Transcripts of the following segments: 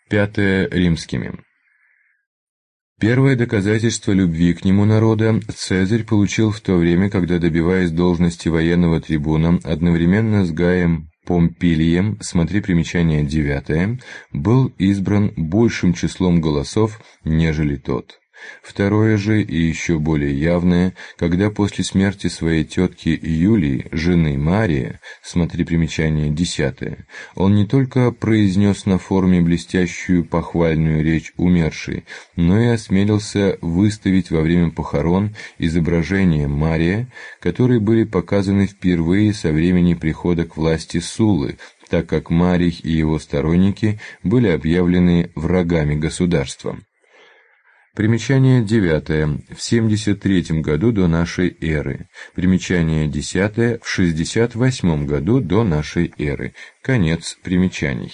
Пятое римскими. Первое доказательство любви к нему народа Цезарь получил в то время, когда, добиваясь должности военного трибуна, одновременно с Гаем Помпилием, смотри примечание 9, был избран большим числом голосов, нежели тот. Второе же, и еще более явное, когда после смерти своей тетки Юлии, жены Мария, смотри примечание 10, он не только произнес на форуме блестящую похвальную речь умершей, но и осмелился выставить во время похорон изображения Мария, которые были показаны впервые со времени прихода к власти Суллы, так как Марий и его сторонники были объявлены врагами государства. Примечание 9. В 73 году до нашей эры. Примечание 10. В 68 году до нашей эры. Конец примечаний.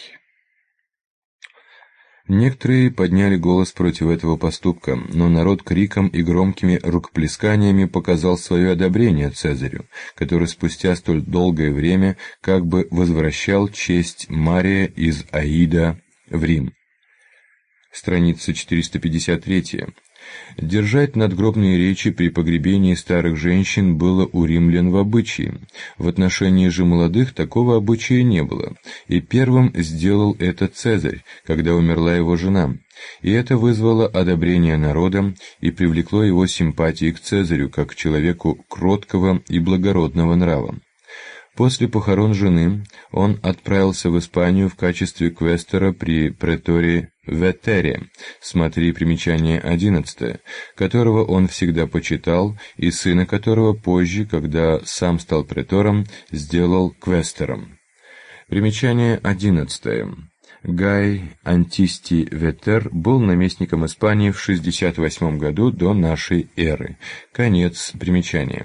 Некоторые подняли голос против этого поступка, но народ криком и громкими рукоплесканиями показал свое одобрение Цезарю, который спустя столь долгое время как бы возвращал честь Мария из Аида в Рим. Страница 453. Держать надгробные речи при погребении старых женщин было у римлян в обычае. В отношении же молодых такого обычая не было, и первым сделал это Цезарь, когда умерла его жена. И это вызвало одобрение народа и привлекло его симпатии к Цезарю, как к человеку кроткого и благородного нрава. После похорон жены он отправился в Испанию в качестве квестора при преторе Ветере, смотри примечание 11, которого он всегда почитал, и сына которого позже, когда сам стал претором, сделал квестором. Примечание 11. Гай Антистий Ветер был наместником Испании в 68 году до нашей эры. Конец примечания.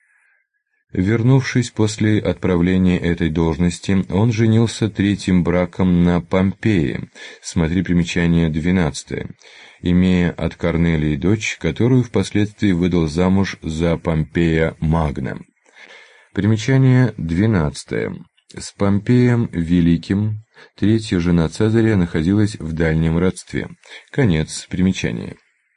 Вернувшись после отправления этой должности, он женился третьим браком на Помпее, смотри примечание 12, имея от Корнелии дочь, которую впоследствии выдал замуж за Помпея Магна. Примечание 12. С Помпеем Великим третья жена Цезаря находилась в дальнем родстве. Конец примечания.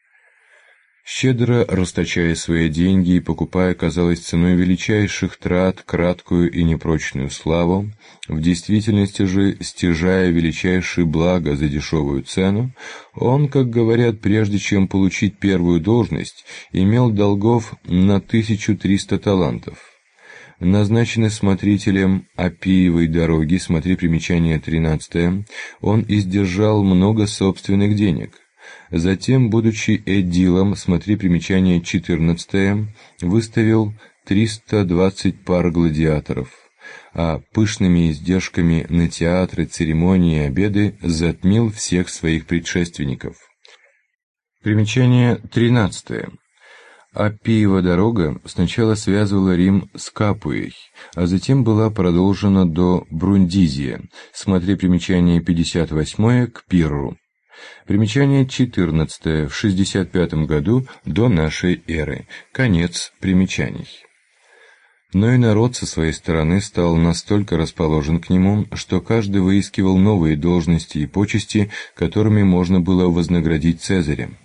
Щедро расточая свои деньги и покупая, казалось, ценой величайших трат краткую и непрочную славу, в действительности же, стяжая величайшие блага за дешевую цену, он, как говорят, прежде чем получить первую должность, имел долгов на 1300 талантов. Назначенный смотрителем Аппиевой дороги, смотри примечание 13, он издержал много собственных денег. Затем, будучи эдилом, смотри примечание 14, выставил 320 пар гладиаторов, а пышными издержками на театры, церемонии и обеды затмил всех своих предшественников. Примечание 13. Аппиева дорога сначала связывала Рим с Капуей, а затем была продолжена до Брундизия, смотри примечание 58 к Пирру. Примечание 14. В 65 году до нашей эры. Конец примечаний. Но и народ со своей стороны стал настолько расположен к нему, что каждый выискивал новые должности и почести, которыми можно было вознаградить Цезаря.